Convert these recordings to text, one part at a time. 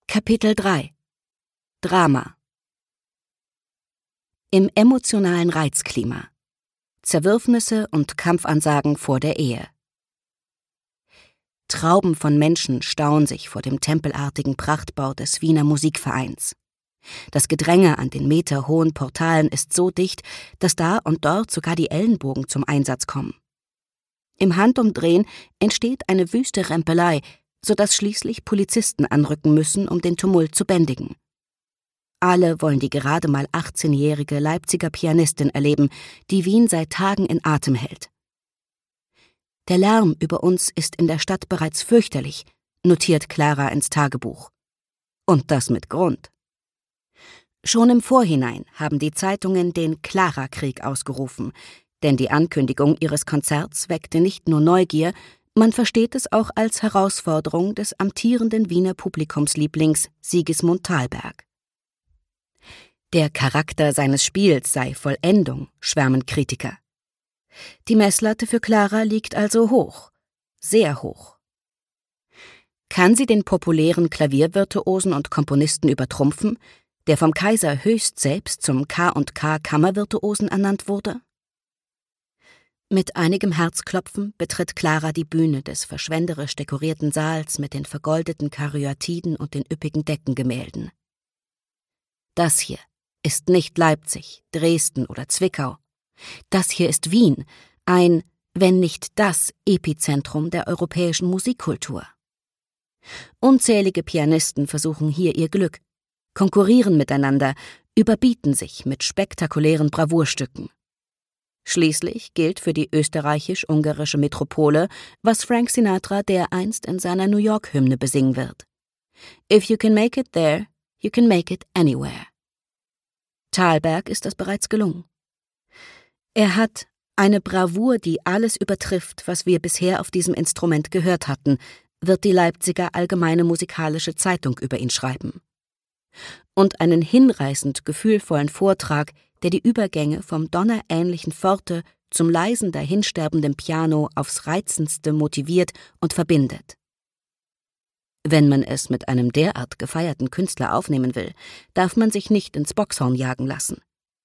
Kapitel 3 Drama. Im emotionalen Reizklima. Zerwürfnisse und Kampfansagen vor der Ehe. Trauben von Menschen stauen sich vor dem tempelartigen Prachtbau des Wiener Musikvereins. Das Gedränge an den meterhohen Portalen ist so dicht, dass da und dort sogar die Ellenbogen zum Einsatz kommen. Im Handumdrehen entsteht eine wüste Rempelei, sodass schließlich Polizisten anrücken müssen, um den Tumult zu bändigen. Alle wollen die gerade mal 18-jährige Leipziger Pianistin erleben, die Wien seit Tagen in Atem hält. Der Lärm über uns ist in der Stadt bereits fürchterlich, notiert Clara ins Tagebuch. Und das mit Grund. Schon im Vorhinein haben die Zeitungen den Clara-Krieg ausgerufen, denn die Ankündigung ihres Konzerts weckte nicht nur Neugier, man versteht es auch als Herausforderung des amtierenden Wiener Publikumslieblings Sigismund Thalberg. Der Charakter seines Spiels sei Vollendung, schwärmen Kritiker. Die Messlatte für Clara liegt also hoch, sehr hoch. Kann sie den populären Klaviervirtuosen und Komponisten übertrumpfen, der vom Kaiser höchst selbst zum K&K Kammervirtuosen ernannt wurde? Mit einigem Herzklopfen betritt Clara die Bühne des verschwenderisch dekorierten Saals mit den vergoldeten Karyatiden und den üppigen Deckengemälden. Das hier ist nicht Leipzig, Dresden oder Zwickau. Das hier ist Wien, ein, wenn nicht das Epizentrum der europäischen Musikkultur. Unzählige Pianisten versuchen hier ihr Glück, konkurrieren miteinander, überbieten sich mit spektakulären Bravourstücken. Schließlich gilt für die österreichisch-ungarische Metropole, was Frank Sinatra dereinst in seiner New York-Hymne besingen wird. If you can make it there, you can make it anywhere. Thalberg ist das bereits gelungen. Er hat eine Bravour, die alles übertrifft, was wir bisher auf diesem Instrument gehört hatten, wird die Leipziger Allgemeine Musikalische Zeitung über ihn schreiben. Und einen hinreißend gefühlvollen Vortrag, der die Übergänge vom donnerähnlichen Forte zum leisen dahinsterbenden Piano aufs Reizendste motiviert und verbindet. Wenn man es mit einem derart gefeierten Künstler aufnehmen will, darf man sich nicht ins Bockshorn jagen lassen.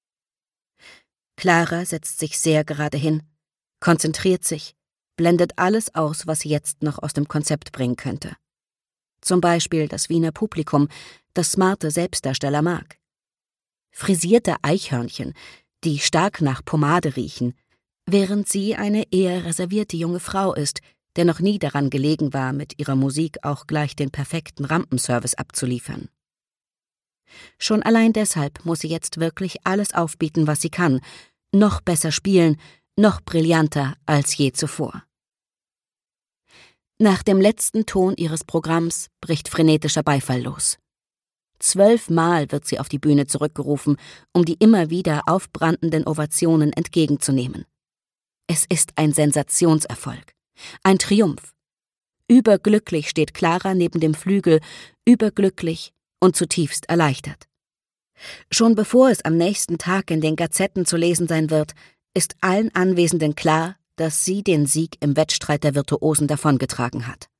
Clara setzt sich sehr gerade hin, konzentriert sich, blendet alles aus, was sie jetzt noch aus dem Konzept bringen könnte. Zum Beispiel das Wiener Publikum, das smarte Selbstdarsteller mag. Frisierte Eichhörnchen, die stark nach Pomade riechen, während sie eine eher reservierte junge Frau ist, der noch nie daran gelegen war, mit ihrer Musik auch gleich den perfekten Rampenservice abzuliefern. Schon allein deshalb muss sie jetzt wirklich alles aufbieten, was sie kann, noch besser spielen, noch brillanter als je zuvor. Nach dem letzten Ton ihres Programms bricht frenetischer Beifall los. 12 Mal wird sie auf die Bühne zurückgerufen, um die immer wieder aufbrandenden Ovationen entgegenzunehmen. Es ist ein Sensationserfolg, ein Triumph. Überglücklich steht Clara neben dem Flügel, überglücklich und zutiefst erleichtert. Schon bevor es am nächsten Tag in den Gazetten zu lesen sein wird, ist allen Anwesenden klar, dass sie den Sieg im Wettstreit der Virtuosen davongetragen hat.